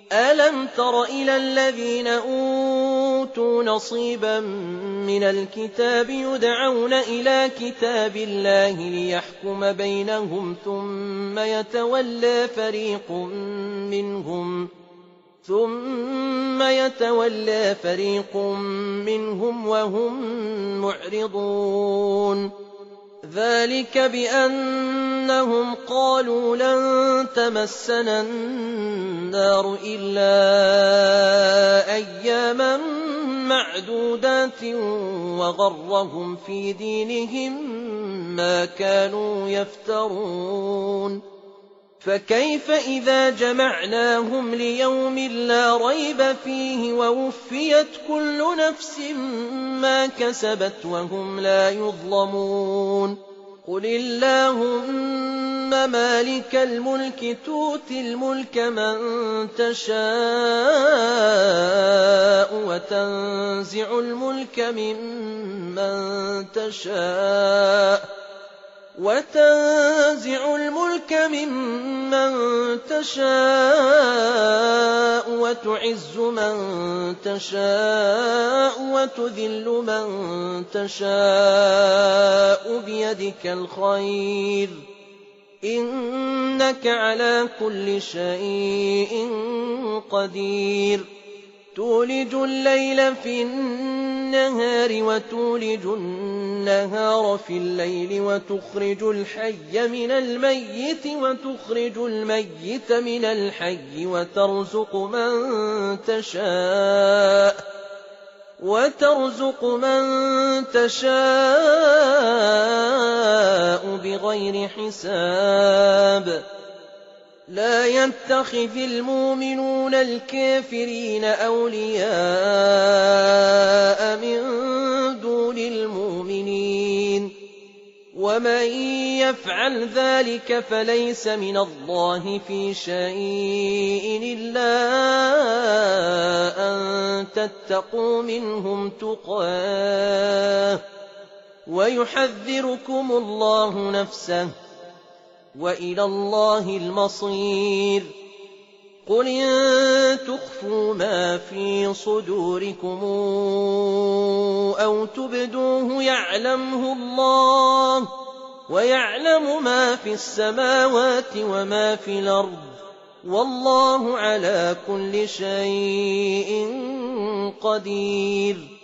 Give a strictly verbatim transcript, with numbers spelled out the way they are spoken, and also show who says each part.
Speaker 1: أَلَمْ تَرَ إِلَى الَّذِينَ أُوتُوا نَصِيبًا مِنَ الْكِتَابِ يُدْعَوْنَ إِلَىٰ كِتَابِ اللَّهِ لِيَحْكُمَ بَيْنَهُمْ ثُمَّ يَتَوَلَّىٰ فَرِيقٌ مِّنْهُمْ ثُمَّ يَتَوَلَّىٰ فَرِيقٌ مِّنْهُمْ وَهُم مُّعْرِضُونَ ذَٰلِكَ بِأَنَّهُمْ قَالُوا لَن تَمَسَّنَا النَّارُ إِلَّا أَيَّامًا مَّعْدُودَاتٍ وَغَرَّهُمْ فِي دِينِهِم مَّا كَانُوا يَفْتَرُونَ فَكَيْفَ إِذَا جَمَعْنَاهُمْ لِيَوْمٍ لَّا رَيْبَ فِيهِ وَوُفِّيَتْ كُلُّ نَفْسٍ مَّا كَسَبَتْ وَهُمْ لَا يُظْلَمُونَ قُلِ اللَّهُمَّ مَالِكَ الْمُلْكِ تُؤْتِي الْمُلْكَ مَن تَشَاءُ وَتَنزِعُ الْمُلْكَ مِمَّن تَشَاءُ وَتَنزِعُ الْمُلْكَ مِمَّن تَشَاءُ وَتُعِزُّ مَن تَشَاءُ وَتُذِلُّ مَن تَشَاءُ بِيَدِكَ الْخَيْرُ ۖ إِنَّكَ عَلَىٰ كُلِّ شَيْءٍ قَدِيرٌ تُولِجُ اللَّيْلَ فِي النَّهَارِ وَتُولِجُ النَّهَارَ في الليل وتخرج الحي من الميت وتخرج الميت من الحي وترزق من تشاء وترزق من تشاء بغير حساب لا يتخذ المؤمنون الكافرين أولياء من دون المؤمنين ومن يفعل ذلك فليس من الله في شيء إلا أن تتقوا منهم تقاه ويحذركم الله نفسه وإلى الله المصير قل إن تخفوا ما في صدوركم أو تبدوه يعلمه الله ويعلم ما في السماوات وما في الأرض والله على كل شيء قدير